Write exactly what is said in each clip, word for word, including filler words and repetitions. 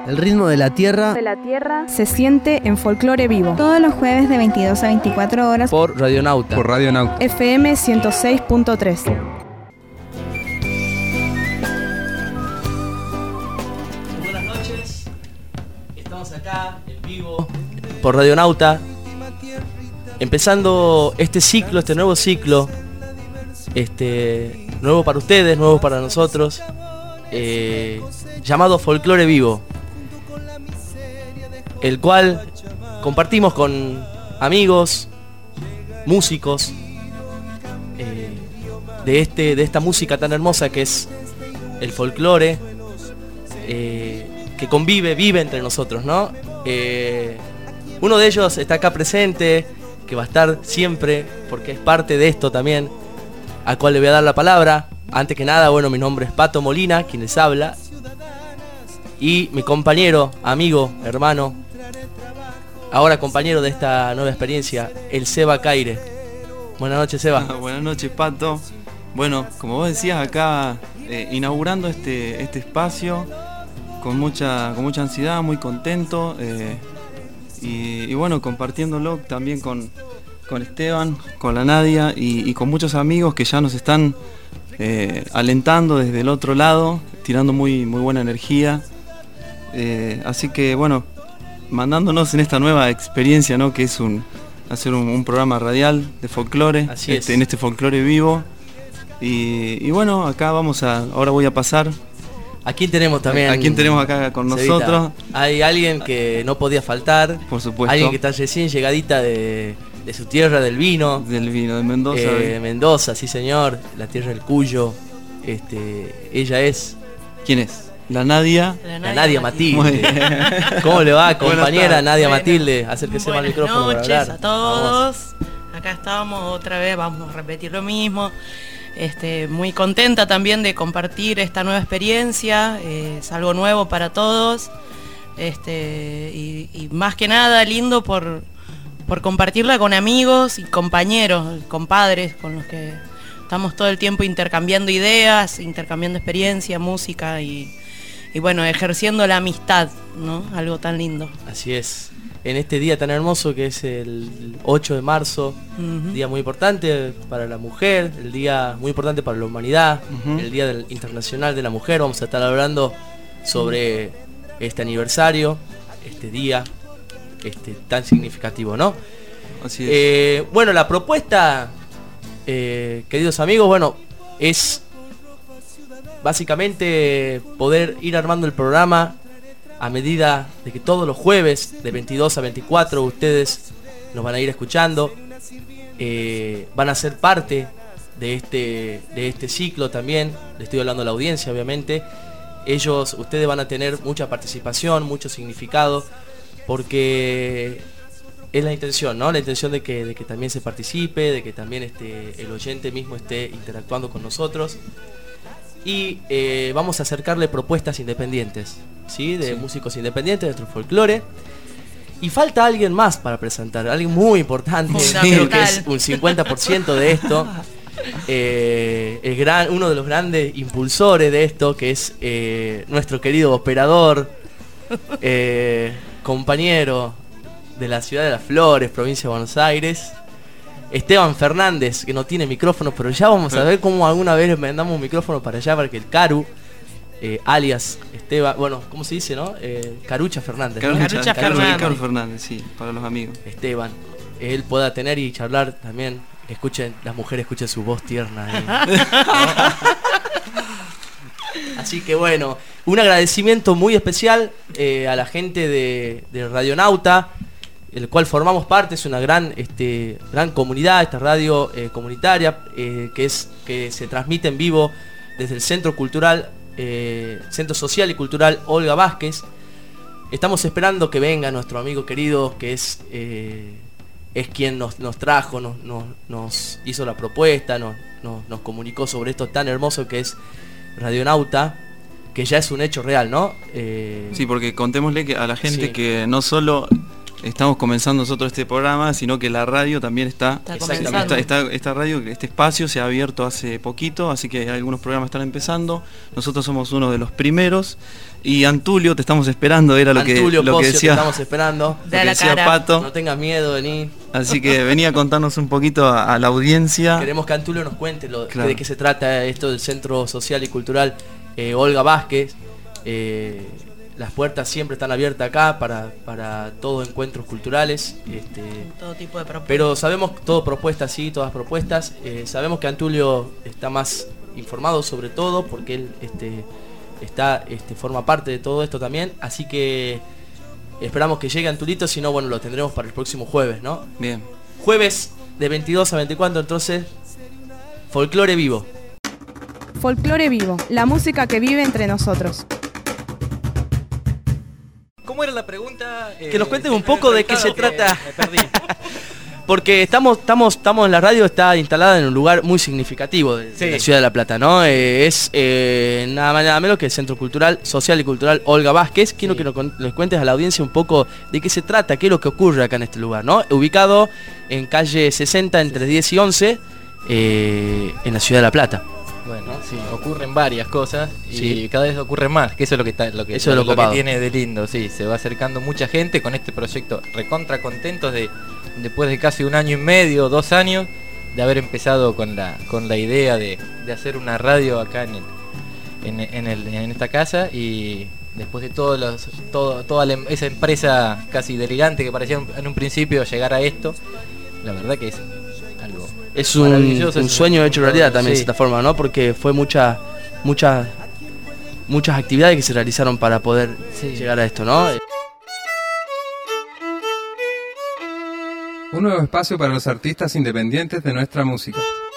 El ritmo de la tierra, de la tierra se siente en Folclore Vivo. Todos los jueves de veintidós a veinticuatro horas por Radionauta. Por Radionauta. F M ciento seis punto tres. Buenas noches. Estamos acá en vivo por Radionauta. Empezando este ciclo, este nuevo ciclo. Este nuevo para ustedes, nuevo para nosotros. Eh, llamado Folclore Vivo, el cual compartimos con amigos, músicos eh, de este de esta música tan hermosa que es el folclore, eh, que convive, vive entre nosotros, ¿no? Eh, uno de ellos está acá presente, que va a estar siempre, porque es parte de esto también, al cual le voy a dar la palabra. Antes que nada, bueno, mi nombre es Pato Molina, quien les habla. Y mi compañero, amigo, hermano, ahora compañero de esta nueva experiencia, el Seba Caire. Buenas noches, Seba. Ah, buenas noches, Pato. Bueno, como vos decías, acá eh, inaugurando este, este espacio con mucha, con mucha ansiedad, muy contento. Eh, y, y bueno, compartiéndolo también con, con Esteban, con la Nadia y, y con muchos amigos que ya nos están eh, alentando desde el otro lado, tirando muy, muy buena energía. Eh, así que bueno, mandándonos en esta nueva experiencia, ¿no? Que es un hacer un, un programa radial de folclore, Así este, es. en este folclore vivo. Y, y bueno, acá vamos a, ahora voy a pasar. ¿A quién tenemos también? ¿A quién tenemos acá con Cevita? nosotros? Hay alguien que no podía faltar. Por supuesto. Alguien que está recién llegadita de, de su tierra, del vino. Del vino, de Mendoza. Eh, Mendoza, sí señor. La tierra del Cuyo. Este, ella es ¿Quién es? La Nadia. la Nadia Matilde. Muy bien. ¿Cómo le va, Buenas compañera tardes. Nadia Bueno. Matilde? Acérquese más al Buenas micrófono para noches hablar. a todos. Acá estamos otra vez, vamos a repetir lo mismo. Este, muy contenta también de compartir esta nueva experiencia. Eh, es algo nuevo para todos. Este, y, y más que nada lindo por, por compartirla con amigos y compañeros, compadres con los que estamos todo el tiempo intercambiando ideas, intercambiando experiencia, música y, y bueno, ejerciendo la amistad, ¿no? Algo tan lindo. Así es. En este día tan hermoso que es el ocho de marzo, Uh-huh. día muy importante para la mujer, el día muy importante para la humanidad, Ujú. el Día del Internacional de la Mujer. Vamos a estar hablando sobre este aniversario, este día este, tan significativo, ¿no? Así es. Eh, bueno, la propuesta, eh, queridos amigos, bueno, es básicamente poder ir armando el programa a medida de que todos los jueves de veintidós a veinticuatro ustedes nos van a ir escuchando, eh, van a ser parte de este, de este ciclo también. Le estoy hablando a la audiencia, obviamente. Ellos, ustedes van a tener mucha participación, mucho significado, porque es la intención, ¿no? La intención de que, de que también se participe, de que también este, el oyente mismo esté interactuando con nosotros. Y eh, vamos a acercarle propuestas independientes, ¿sí? De Sí. músicos independientes, de nuestro folclore. Y falta alguien más para presentar, alguien muy importante, Fundamental. creo que es un cincuenta por ciento de esto. Eh, el gran, uno de los grandes impulsores de esto, que es eh, nuestro querido operador, eh, compañero de la ciudad de Las Flores, provincia de Buenos Aires, Esteban Fernández, que no tiene micrófono, pero ya vamos a ver cómo alguna vez le mandamos un micrófono para allá, para que el Caru, eh, alias Esteban, bueno, ¿cómo se dice, no? Eh, Carucha Fernández, ¿no? Carucha, Carucha Carucha Fernández. Carlos Fernández, sí, para los amigos. Esteban, él pueda tener y charlar también, escuchen, las mujeres escuchen su voz tierna ahí. Así que bueno, un agradecimiento muy especial eh, a la gente de, de Radionauta, el cual formamos parte. Es una gran, este, gran comunidad, esta radio eh, comunitaria eh, que es que se transmite en vivo desde el Centro Cultural, eh, Centro Social y Cultural Olga Vázquez. Estamos esperando que venga nuestro amigo querido, que es eh, es quien nos, nos trajo, nos, nos, nos hizo la propuesta, nos, nos, nos comunicó sobre esto tan hermoso que es Radionauta, que ya es un hecho real, ¿no? Eh, Sí, porque contémosle que a la gente Sí. que no solo estamos comenzando nosotros este programa, sino que la radio también está, Está esta, esta, esta radio, este espacio se ha abierto hace poquito, así que algunos programas están empezando. Nosotros somos uno de los primeros. Y Antulio, te estamos esperando, era lo Antulio, que, lo Pocio, que decía, te estamos esperando. lo que decía Pato. No tengas miedo, vení. Así que venía a contarnos un poquito a, a la audiencia. Queremos que Antulio nos cuente lo, Claro. de qué se trata esto del Centro Social y Cultural eh, Olga Vázquez. Eh, las puertas siempre están abiertas acá para, para todos encuentros culturales. Este, Todo tipo de propuestas. pero sabemos, todo propuestas, sí, todas propuestas. Eh, sabemos que Antulio está más informado sobre todo porque él este, está, este, forma parte de todo esto también. Así que esperamos que llegue Antulito, si no, bueno, lo tendremos para el próximo jueves, ¿no? Bien. Jueves de veintidós a veinticuatro, entonces, Folclore Vivo. Folclore Vivo, la música que vive entre nosotros. ¿Cómo era la pregunta? Que nos cuenten un poco de qué se trata. Me perdí. Porque estamos, estamos, estamos en la radio, está instalada en un lugar muy significativo de, Sí. de la ciudad de La Plata, ¿no? Eh, es eh, nada más nada menos que el Centro Cultural, Social y Cultural Olga Vázquez. Quiero Sí. que nos, con- les cuentes a la audiencia un poco de qué se trata, qué es lo que ocurre acá en este lugar, ¿no? Ubicado en calle sesenta, entre diez y once, eh, en la ciudad de La Plata. Bueno, sí, ocurren varias cosas y Sí. cada vez ocurre más, que eso es lo que está, lo que, Eso es lo lo que copado. tiene de lindo, sí, se va acercando mucha gente con este proyecto, recontra contentos de después de casi un año y medio, dos años, de haber empezado con la con la idea de, de hacer una radio acá en el, en, en el- en esta casa, y después de todos los, todo, toda la em- esa empresa casi delirante que parecía en un principio llegar a esto, la verdad que es algo Es un, maravilloso, un es sueño hecho realidad también, sí. de cierta forma, ¿no? Porque fue mucha, muchas, muchas actividades que se realizaron para poder Sí. llegar a esto, ¿no? Un nuevo espacio para los artistas independientes de nuestra música.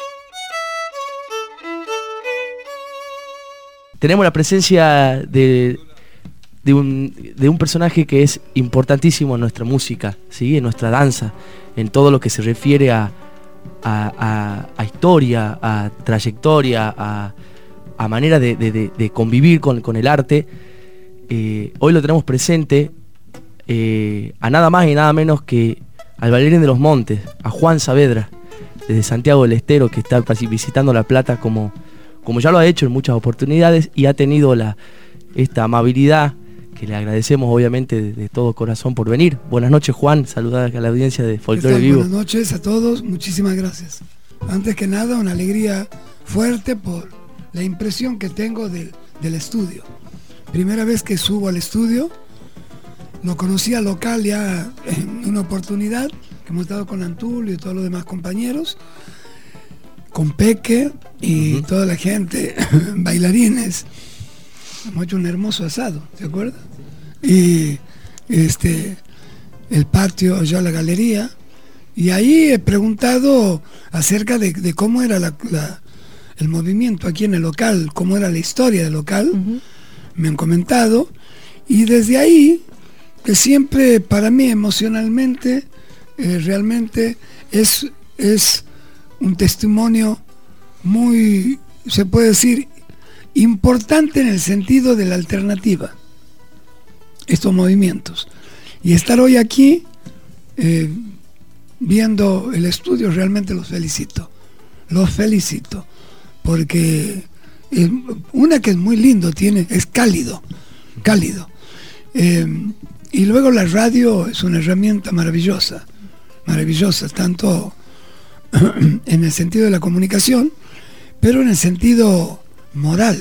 Tenemos la presencia de, de, un, de un personaje que es importantísimo en nuestra música, ¿sí? En nuestra danza, en todo lo que se refiere a, a, a- a historia, a trayectoria, a, a manera de, de- de- de convivir con, con el arte. Eh, hoy lo tenemos presente eh, a nada más y nada menos que al bailarín de los Montes, a Juan Saavedra, desde Santiago del Estero, que está visitando La Plata como, como ya lo ha hecho en muchas oportunidades y ha tenido la, esta amabilidad que le agradecemos obviamente de, de todo corazón por venir. Buenas noches, Juan, saludar a la audiencia de ¿Qué Folclore tal? Vivo. Buenas noches a todos, muchísimas gracias. Antes que nada, una alegría fuerte por la impresión que tengo del, del estudio. Primera vez que subo al estudio, lo conocí al local ya en una oportunidad, que hemos estado con Antulio y todos los demás compañeros, con Peque y Ujú. toda la gente, bailarines. Hemos hecho un hermoso asado, ¿te acuerdas? Y este, el patio, allá la galería. Y ahí he preguntado acerca de, de cómo era la, la- el movimiento aquí en el local, cómo era la historia del local. Me han comentado. Y desde ahí, que siempre para mí emocionalmente, eh, realmente es, es un testimonio muy, se puede decir, importante en el sentido de la alternativa, estos movimientos. Y estar hoy aquí eh, viendo el estudio, realmente los felicito, los felicito, porque eh, una que es muy lindo, tiene, es cálido, cálido. Eh, y luego la radio es una herramienta maravillosa, maravillosa, tanto en el sentido de la comunicación, pero en el sentido moral.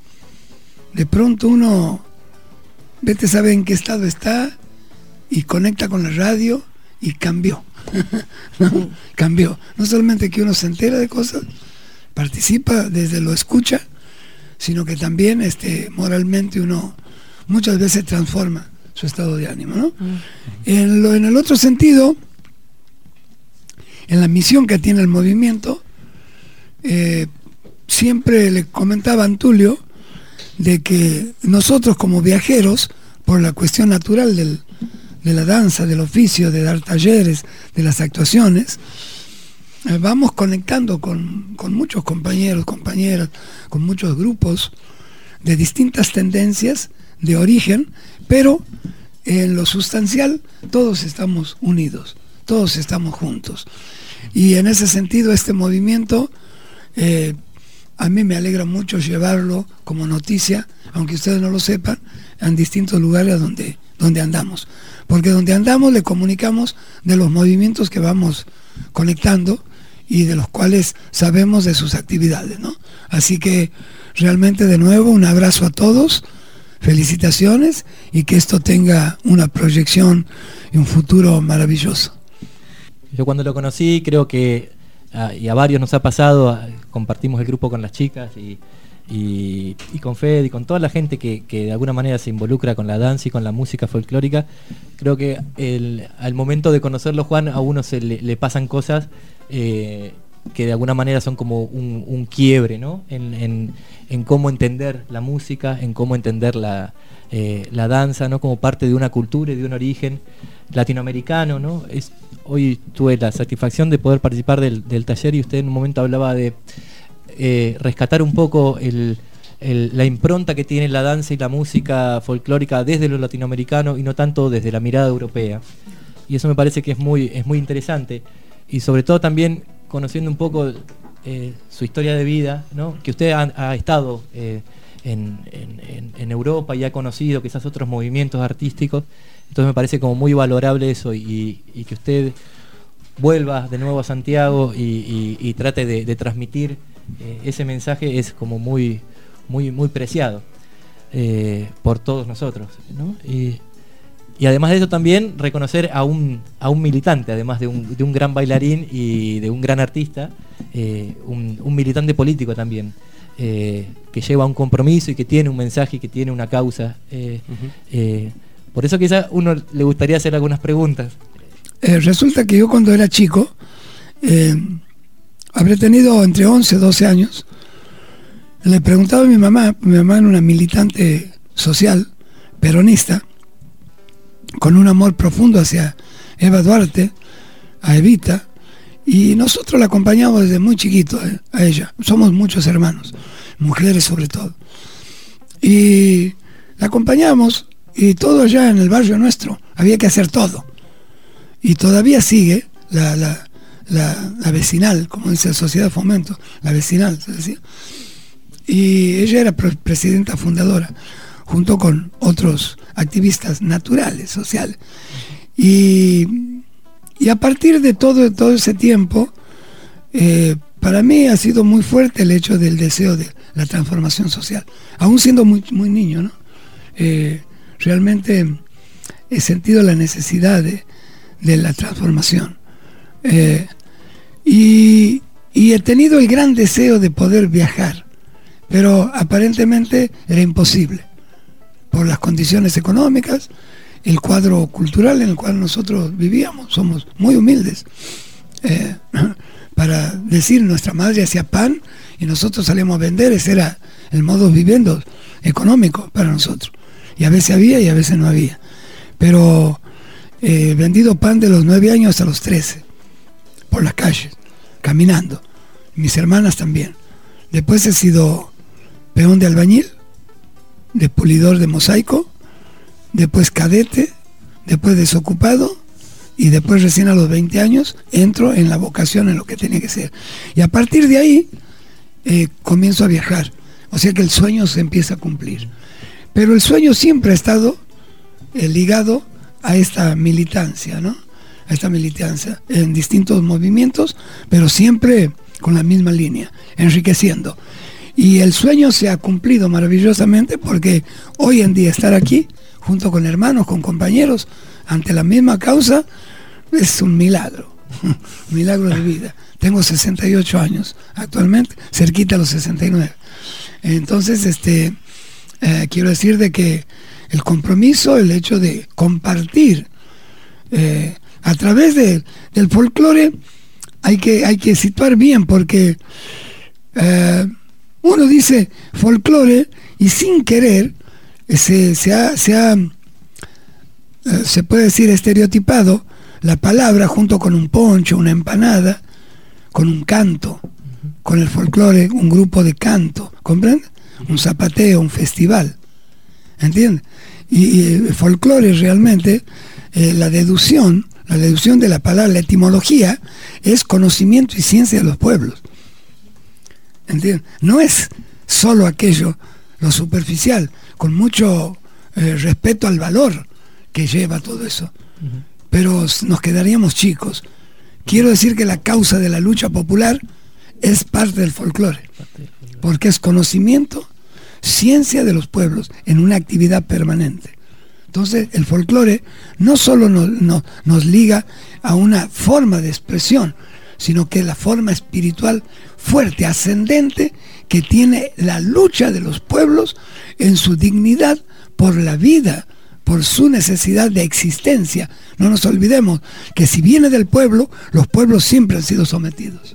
De pronto uno, vete a saber en qué estado está y conecta con la radio y cambió. ¿No? Cambió. No solamente que uno se entera de cosas, participa desde lo escucha, sino que también este, moralmente uno muchas veces transforma su estado de ánimo, ¿no? En, lo, en el otro sentido, en la misión que tiene el movimiento, eh, siempre le comentaba a Antulio de que nosotros como viajeros, por la cuestión natural del, de la danza, del oficio, de dar talleres, de las actuaciones, eh, vamos conectando con, con muchos compañeros, compañeras, con muchos grupos de distintas tendencias de origen, pero en lo sustancial todos estamos unidos, todos estamos juntos. Y en ese sentido este movimiento eh, a mí me alegra mucho llevarlo como noticia, aunque ustedes no lo sepan, en distintos lugares donde, donde andamos. Porque donde andamos le comunicamos de los movimientos que vamos conectando y de los cuales sabemos de sus actividades, ¿no? Así que realmente de nuevo un abrazo a todos, felicitaciones y que esto tenga una proyección y un futuro maravilloso. Yo cuando lo conocí creo que, ah, y a varios nos ha pasado, ah, compartimos el grupo con las chicas y, y, y con Fede y con toda la gente que, que de alguna manera se involucra con la danza y con la música folclórica. Creo que el, al momento de conocerlo, Juan, a uno se le, le pasan cosas eh, que de alguna manera son como un, un quiebre, ¿no? En, en, en cómo entender la música, en cómo entender la, eh, la danza, ¿no? Como parte de una cultura y de un origen latinoamericano, ¿no? Es, hoy tuve la satisfacción de poder participar del, del taller y usted en un momento hablaba de eh, rescatar un poco el, el, la impronta que tiene la danza y la música folclórica desde lo latinoamericano y no tanto desde la mirada europea. Y eso me parece que es muy, es muy interesante. Y sobre todo también conociendo un poco eh, su historia de vida, ¿no? Que usted ha, ha estado eh, en, en, en Europa y ha conocido quizás otros movimientos artísticos, entonces me parece como muy valorable eso y, y que usted vuelva de nuevo a Santiago y, y, y trate de, de transmitir eh, ese mensaje es como muy, muy, muy preciado eh, por todos nosotros, ¿no? Y, Y además de eso también reconocer a un, a un militante, además de un, de un gran bailarín y de un gran artista, eh, un, un militante político también, eh, que lleva un compromiso y que tiene un mensaje y que tiene una causa. Eh, uh-huh. eh, por eso quizás uno le gustaría hacer algunas preguntas. Eh, resulta que yo cuando era chico, eh, habré tenido entre once y doce años, le preguntaba a mi mamá, mi mamá era una militante social, peronista, con un amor profundo hacia Eva Duarte, a Evita, y nosotros la acompañamos desde muy chiquito eh, a ella. Somos muchos hermanos, mujeres sobre todo. Y la acompañamos y todo allá en el barrio nuestro, había que hacer todo. Y todavía sigue la, la, la, la vecinal, como dice la Sociedad de Fomento, la vecinal, se decía. Y ella era pre- presidenta fundadora, junto con otros activistas naturales, sociales. Y, y a partir de todo, todo ese tiempo, eh, para mí ha sido muy fuerte el hecho del deseo de la transformación social, aún siendo muy, muy niño, ¿no? Eh, realmente he sentido la necesidad de, de la transformación. Eh, y, y he tenido el gran deseo de poder viajar, pero aparentemente era imposible por las condiciones económicas, el cuadro cultural en el cual nosotros vivíamos. Somos muy humildes. Eh, para decir, nuestra madre hacía pan y nosotros salíamos a vender, ese era el modo viviendo económico para nosotros. Y a veces había y a veces no había. Pero he eh, vendido pan de los nueve años hasta los trece, por las calles, caminando. Mis hermanas también. Después he sido peón de albañil, de pulidor de mosaico, después cadete, después desocupado y después recién a los veinte años entro en la vocación, en lo que tenía que ser. Y a partir de ahí eh, comienzo a viajar, o sea que el sueño se empieza a cumplir. Pero el sueño siempre ha estado eh, ligado a esta militancia, ¿no? A esta militancia en distintos movimientos, pero siempre con la misma línea, enriqueciendo. Y el sueño se ha cumplido maravillosamente porque hoy en día estar aquí, junto con hermanos, con compañeros, ante la misma causa, es un milagro, un milagro de vida. Tengo sesenta y ocho años actualmente, cerquita a los sesenta y nueve. Entonces, este, eh, quiero decir de que el compromiso, el hecho de compartir eh, a través de, del folclore, hay que, hay que situar bien porque... Eh, uno dice folclore y sin querer se, se, ha, se, ha, eh, se puede decir estereotipado la palabra junto con un poncho, una empanada, con un canto, con el folclore, un grupo de canto, ¿comprende? Un zapateo, un festival, ¿entiende? Y, y el folclore realmente, eh, la deducción, la deducción de la palabra, la etimología, es conocimiento y ciencia de los pueblos. ¿Entiendes? No es solo aquello, lo superficial, con mucho eh, respeto al valor que lleva todo eso. Uh-huh. Pero nos quedaríamos chicos. Quiero decir que la causa de la lucha popular es parte del folclore, porque es conocimiento, ciencia de los pueblos en una actividad permanente. Entonces el folclore no solo nos, nos, nos liga a una forma de expresión, sino que es la forma espiritual fuerte, ascendente, que tiene la lucha de los pueblos en su dignidad por la vida, por su necesidad de existencia. No nos olvidemos que si viene del pueblo, los pueblos siempre han sido sometidos.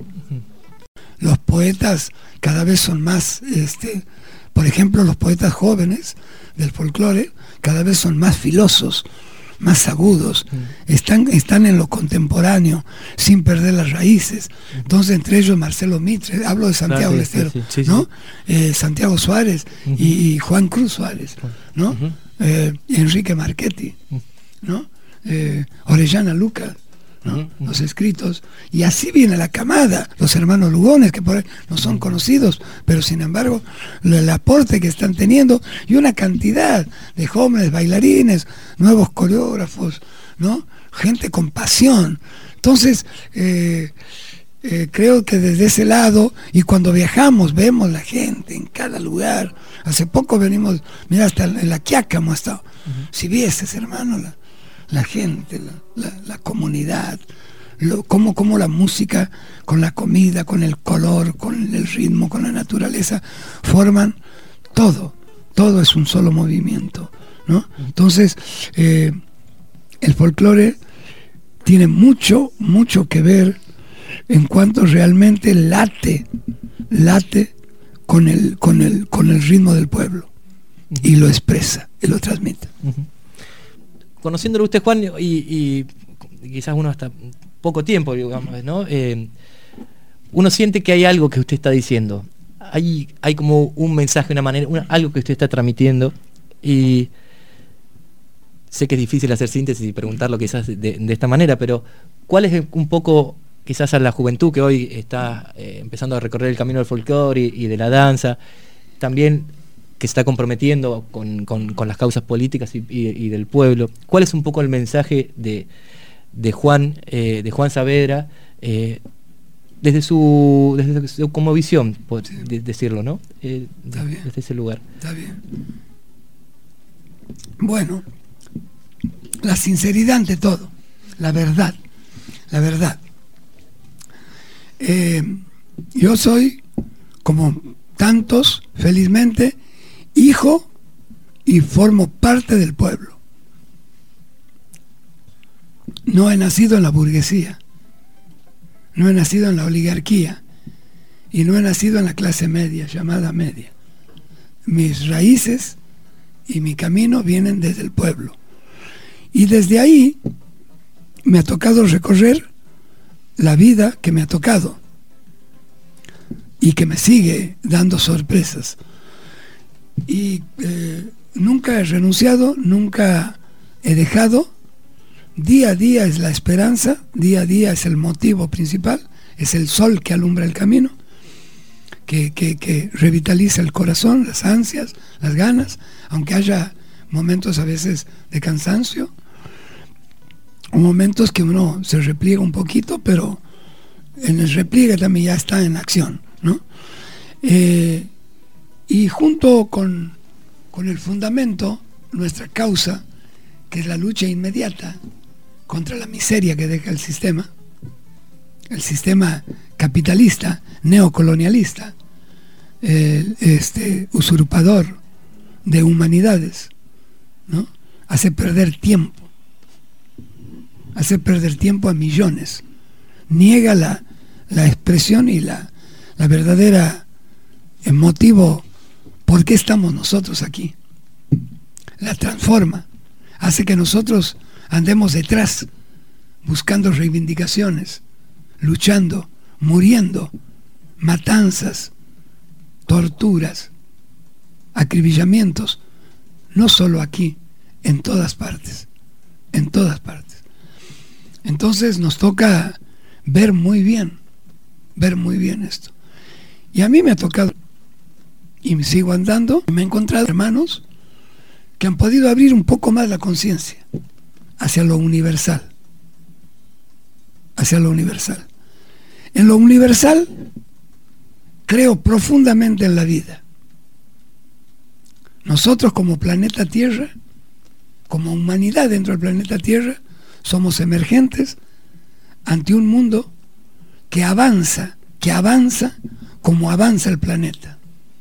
Los poetas cada vez son más, este, por ejemplo, los poetas jóvenes del folclore cada vez son más filosos, más agudos, están, están en lo contemporáneo, sin perder las raíces. Entonces, entre ellos Marcelo Mitre, hablo de Santiago del Estero, sí, sí, sí, ¿no? Sí. Eh, Santiago Suárez uh-huh. y, y Juan Cruz Suárez, ¿no? Uh-huh. eh, Enrique Marchetti, ¿no? Eh, Orellana Lucas, ¿no? Uh-huh. Los escritos, y así viene la camada, los hermanos Lugones, que por ahí no son conocidos, pero sin embargo el aporte que están teniendo, y una cantidad de jóvenes bailarines, nuevos coreógrafos, ¿no? Gente con pasión. Entonces eh, eh, creo que desde ese lado, y cuando viajamos vemos la gente en cada lugar. Hace poco venimos, mira, hasta en la Quiaca hemos estado. Uh-huh. Si vieses, hermano, la la gente, la, la, la comunidad, lo, cómo, cómo la música con la comida, con el color, con el ritmo, con la naturaleza, forman todo, todo es un solo movimiento, ¿no? Entonces, eh, el folclore tiene mucho, mucho que ver en cuanto realmente late, late con el, con el, con el ritmo del pueblo, y lo expresa, y lo transmite. Uh-huh. Conociéndolo usted, Juan, y, y quizás uno hasta poco tiempo, digamos, ¿no? Eh, uno siente que hay algo que usted está diciendo. Hay, hay como un mensaje, una manera, una, algo que usted está transmitiendo. Y sé que es difícil hacer síntesis y preguntarlo quizás de, de esta manera, pero ¿cuál es un poco, quizás a la juventud que hoy está eh, empezando a recorrer el camino del folclore y, y de la danza, también que se está comprometiendo con, con, con las causas políticas y, y, y del pueblo? ¿Cuál es un poco el mensaje de, de Juan eh, de Juan Saavedra eh, desde su desde su como visión, por sí. de, decirlo, ¿no? Eh, Está bien. Desde ese lugar. Está bien. Bueno, la sinceridad ante todo, la verdad, la verdad. Eh, yo soy, como tantos, felizmente, hijo y formo parte del pueblo. No he nacido en la burguesía, no he nacido en la oligarquía y no he nacido en la clase media, llamada media. Mis raíces y mi camino vienen desde el pueblo, y desde ahí me ha tocado recorrer la vida que me ha tocado y que me sigue dando sorpresas. Y eh, nunca he renunciado, nunca he dejado. Día a día es la esperanza, día a día es el motivo principal, es el sol que alumbra el camino, que, que, que revitaliza el corazón, las ansias, las ganas, aunque haya momentos a veces de cansancio, o momentos que uno se repliega un poquito, pero en el repliegue también ya está en acción, ¿no? Eh, Y junto con, con el fundamento, nuestra causa, que es la lucha inmediata contra la miseria que deja el sistema, el sistema capitalista, neocolonialista, eh, este usurpador de humanidades, ¿no? Hace perder tiempo, hace perder tiempo a millones, niega la, la expresión y la, la verdadera el motivo. ¿Por qué estamos nosotros aquí? La transforma, hace que nosotros andemos detrás, buscando reivindicaciones, luchando, muriendo, matanzas, torturas, acribillamientos, no solo aquí, en todas partes, en todas partes. Entonces nos toca ver muy bien, ver muy bien esto. Y a mí me ha tocado, y me sigo andando, me he encontrado hermanos que han podido abrir un poco más la conciencia hacia lo universal, hacia lo universal. En lo universal creo profundamente en la vida. Nosotros como planeta Tierra, como humanidad dentro del planeta Tierra, somos emergentes ante un mundo que avanza, que avanza como avanza el planeta.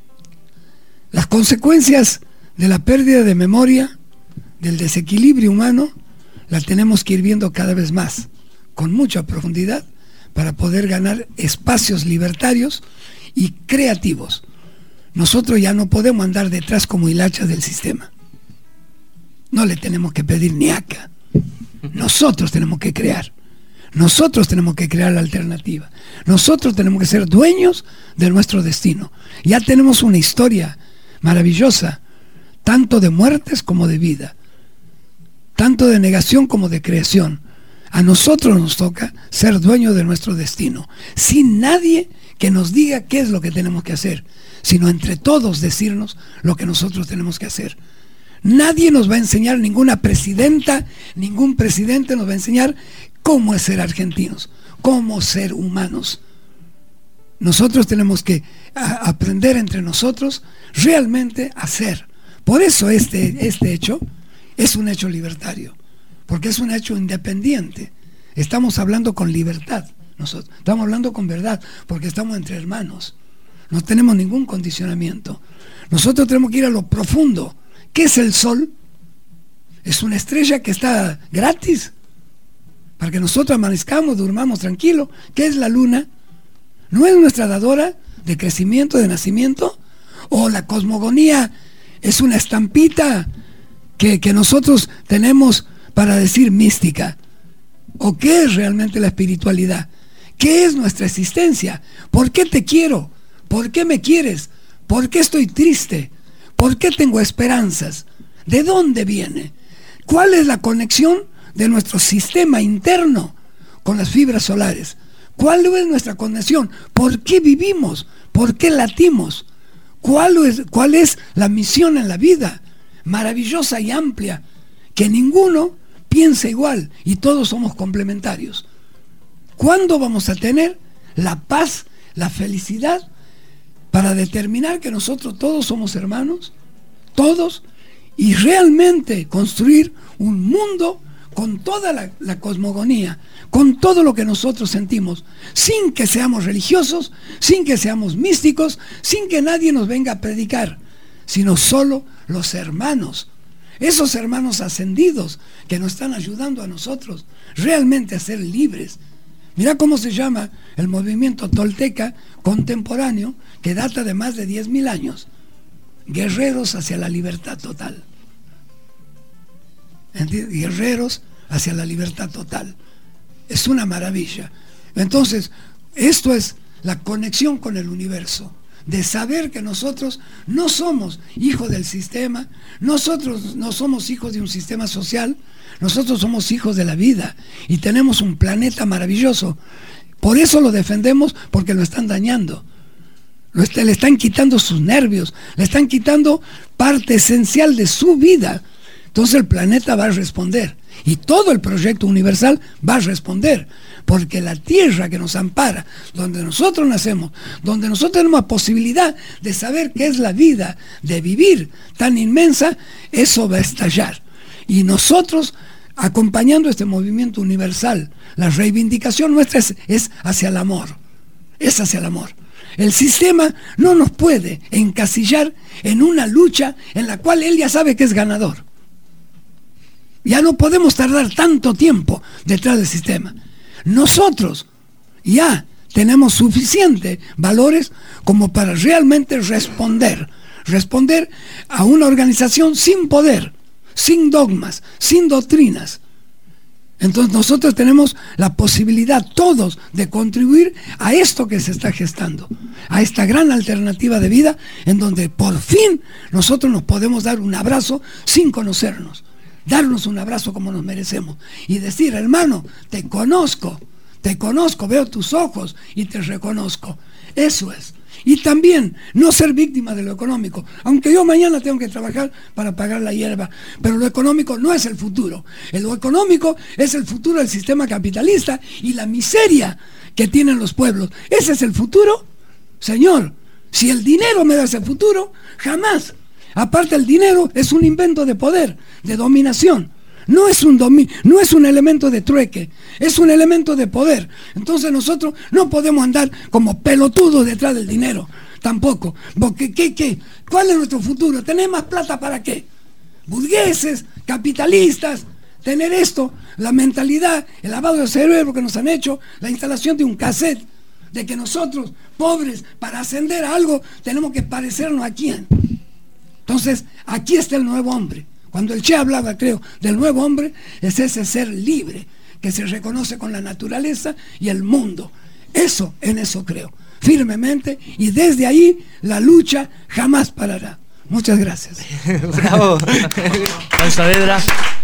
Las consecuencias de la pérdida de memoria, del desequilibrio humano, la tenemos que ir viendo cada vez más, con mucha profundidad, para poder ganar espacios libertarios y creativos. Nosotros ya no podemos andar detrás como hilachas del sistema. No le tenemos que pedir ni acá. Nosotros tenemos que crear. Nosotros tenemos que crear la alternativa. Nosotros tenemos que ser dueños de nuestro destino. Ya tenemos una historia maravillosa, tanto de muertes como de vida, tanto de negación como de creación. A nosotros nos toca ser dueños de nuestro destino, sin nadie que nos diga qué es lo que tenemos que hacer, sino entre todos decirnos lo que nosotros tenemos que hacer. Nadie nos va a enseñar, ninguna presidenta, ningún presidente nos va a enseñar cómo es ser argentinos, cómo ser humanos. Nosotros tenemos que a, aprender entre nosotros realmente a ser. Por eso este, este hecho es un hecho libertario, porque es un hecho independiente. Estamos hablando con libertad, nosotros estamos hablando con verdad, porque estamos entre hermanos. No tenemos ningún condicionamiento. Nosotros tenemos que ir a lo profundo. ¿Qué es el sol? Es una estrella que está gratis para que nosotros amanezcamos, durmamos tranquilos. ¿Qué es la luna? ¿No es nuestra dadora de crecimiento, de nacimiento? ¿O la cosmogonía es una estampita que, que nosotros tenemos para decir mística? ¿O qué es realmente la espiritualidad? ¿Qué es nuestra existencia? ¿Por qué te quiero? ¿Por qué me quieres? ¿Por qué estoy triste? ¿Por qué tengo esperanzas? ¿De dónde viene? ¿Cuál es la conexión de nuestro sistema interno con las fibras solares? ¿Cuál es nuestra conexión? ¿Por qué vivimos? ¿Por qué latimos? ¿Cuál es, cuál es la misión en la vida? Maravillosa y amplia, que ninguno piensa igual y todos somos complementarios. ¿Cuándo vamos a tener la paz, la felicidad, para determinar que nosotros todos somos hermanos, todos, y realmente construir un mundo con toda la, la cosmogonía, con todo lo que nosotros sentimos, sin que seamos religiosos, sin que seamos místicos, sin que nadie nos venga a predicar, sino solo los hermanos, esos hermanos ascendidos que nos están ayudando a nosotros realmente a ser libres. Mira cómo se llama el movimiento tolteca contemporáneo, que data de más de diez mil años. Guerreros hacia la libertad total. ¿Entiendes? Guerreros hacia la libertad total. Es una maravilla. Entonces, esto es la conexión con el universo, de saber que nosotros no somos hijos del sistema, nosotros no somos hijos de un sistema social, nosotros somos hijos de la vida y tenemos un planeta maravilloso. Por eso lo defendemos, porque lo están dañando. Lo est- le están quitando sus nervios, le están quitando parte esencial de su vida. Entonces el planeta va a responder y todo el proyecto universal va a responder, porque la tierra que nos ampara, donde nosotros nacemos, donde nosotros tenemos la posibilidad de saber qué es la vida, de vivir tan inmensa, eso va a estallar. Y nosotros, acompañando este movimiento universal, la reivindicación nuestra es, es hacia el amor, es hacia el amor. El sistema no nos puede encasillar en una lucha en la cual él ya sabe que es ganador. Ya no podemos tardar tanto tiempo detrás del sistema. Nosotros ya tenemos suficientes valores como para realmente responder, responder a una organización sin poder, sin dogmas, sin doctrinas. Entonces nosotros tenemos la posibilidad todos de contribuir a esto que se está gestando, a esta gran alternativa de vida en donde por fin nosotros nos podemos dar un abrazo sin conocernos. darnos un abrazo como nos merecemos y decir, hermano, te conozco, te conozco, veo tus ojos y te reconozco. Eso es. Y también no ser víctima de lo económico, aunque yo mañana tengo que trabajar para pagar la hierba, pero lo económico no es el futuro. Lo económico es el futuro del sistema capitalista y la miseria que tienen los pueblos. ¿Ese es el futuro? Señor, si el dinero me da ese futuro, jamás. Aparte, el dinero es un invento de poder, de dominación. No es un domi- no es un elemento de trueque, es un elemento de poder. Entonces nosotros no podemos andar como pelotudos detrás del dinero, tampoco. Porque, ¿qué, qué? ¿Cuál es nuestro futuro? ¿Tener más plata para qué? Burgueses, capitalistas, tener esto, la mentalidad, el lavado de cerebro que nos han hecho, la instalación de un cassette, de que nosotros, pobres, para ascender a algo, tenemos que parecernos a quién. Entonces, aquí está el nuevo hombre. Cuando el Che hablaba, creo, del nuevo hombre, es ese ser libre que se reconoce con la naturaleza y el mundo. Eso, en eso creo, firmemente, y desde ahí la lucha jamás parará. Muchas gracias. Bravo. Juan Saavedra.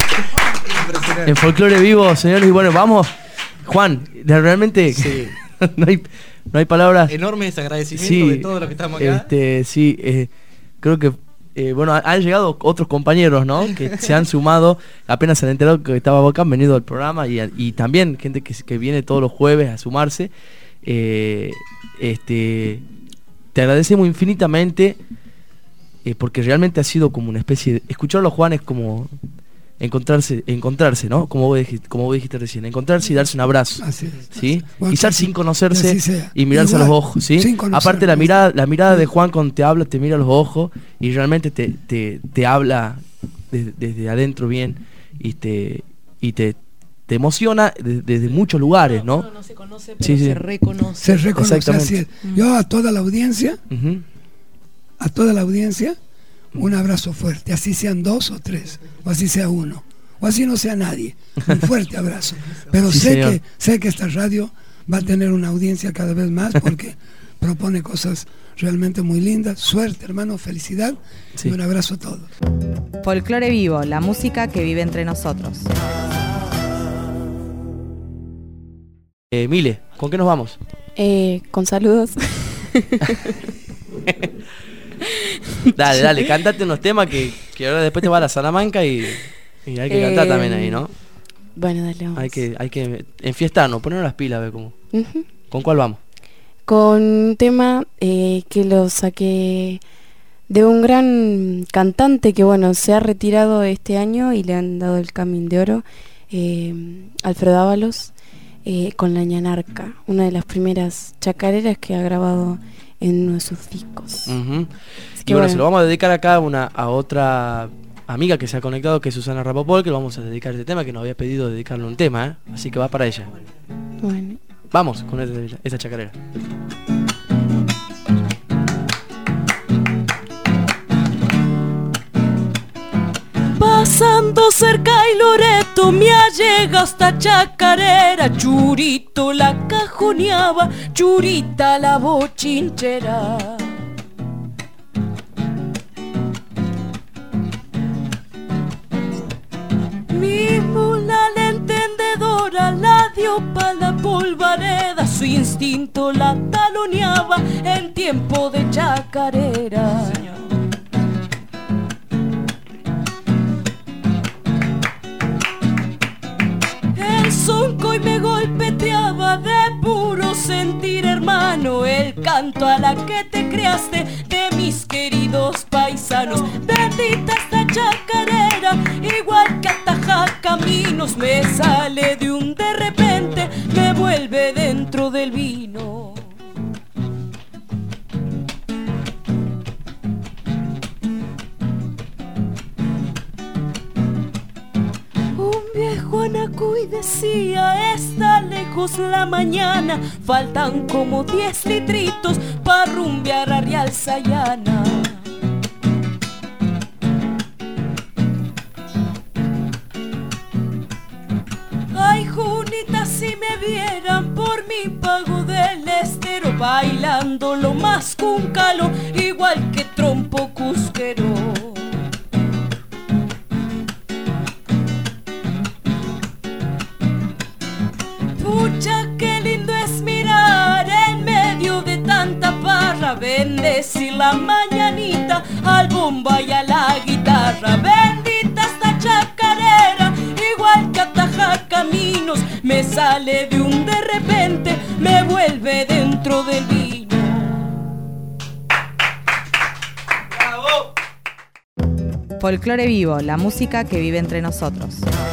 En Folclore Vivo, señores, y bueno, vamos. Juan, realmente sí. no, hay, no hay palabras. Enormes agradecimientos sí, de todos los que estamos acá. Este, sí, eh, creo que Eh, bueno, han llegado otros compañeros, ¿no? Que se han sumado, apenas se han enterado que estaba acá, han venido al programa y, y también gente que, que viene todos los jueves a sumarse. Eh, este, te agradecemos infinitamente eh, porque realmente ha sido como una especie de... Escucharlo, Juan, es como encontrarse, encontrarse, ¿no? Como vos dijiste, como vos dijiste recién, encontrarse y darse un abrazo. Así es. ¿Sí? Bueno, quizás sin conocerse y mirarse igual, a los ojos, ¿sí? Aparte la mirada, la mirada de Juan cuando te habla, te mira a los ojos y realmente te, te, te habla desde, desde adentro bien y te y te, te emociona desde, desde muchos lugares, ¿no? No, no se conoce, pero sí, sí. se reconoce. Se reconoce, así es. Yo a toda la audiencia, uh-huh. a toda la audiencia, un abrazo fuerte, así sean dos o tres, o así sea uno, o así no sea nadie, un fuerte abrazo. Pero sí, sé señor. que sé que esta radio va a tener una audiencia cada vez más porque propone cosas realmente muy lindas. Suerte, hermano, felicidad sí. y un abrazo a todos. Folclore Vivo, la música que vive entre nosotros. Eh, Mile, ¿con qué nos vamos? Eh, con saludos. Dale, dale, cántate unos temas que, que ahora después te va a la Salamanca y, y hay que eh, cantar también ahí, ¿no? Bueno, dale, vamos. Hay que, hay que enfiestarnos, ponernos las pilas, a ver cómo. Uh-huh. ¿Con cuál vamos? Con un tema eh, que lo saqué de un gran cantante que, bueno, se ha retirado este año y le han dado el Camín de Oro, eh, Alfredo Ábalos, eh, con La Ñanarca, una de las primeras chacareras que ha grabado en uno de sus discos. Uh-huh. Y bueno, bueno, se lo vamos a dedicar acá a, una, a otra amiga que se ha conectado, que es Susana Rapopol, que le vamos a dedicar este tema, que nos había pedido dedicarle un tema, ¿eh? Así que va para ella. Bueno. Vamos con esa, esa chacarera. Pasando cerca y Loreto me allega hasta chacarera, Churito la cajoneaba, Churita la bochinchera. Mi mula la entendedora la dio pa' la polvareda, su instinto la taloneaba en tiempo de chacarera. Señor. El sonco y me golpeteaba de puro sentir, hermano, el canto a la que te creaste de mis queridos paisanos. Bendita esta chacarera, igual que ataja caminos, me sale de un de repente, me vuelve dentro del vino. Anacuy decía, está lejos la mañana, faltan como diez litritos pa' rumbear a Real Sayana. Ay, Junita, si me vieran por mi pago del estero, bailando lo más cúncalo, igual que trompo cusquero. la mañanita, al bomba y a la guitarra. Bendita esta chacarera, igual que ataja caminos, me sale de un de repente, me vuelve dentro del vino. Folclore Vivo, la música que vive entre nosotros.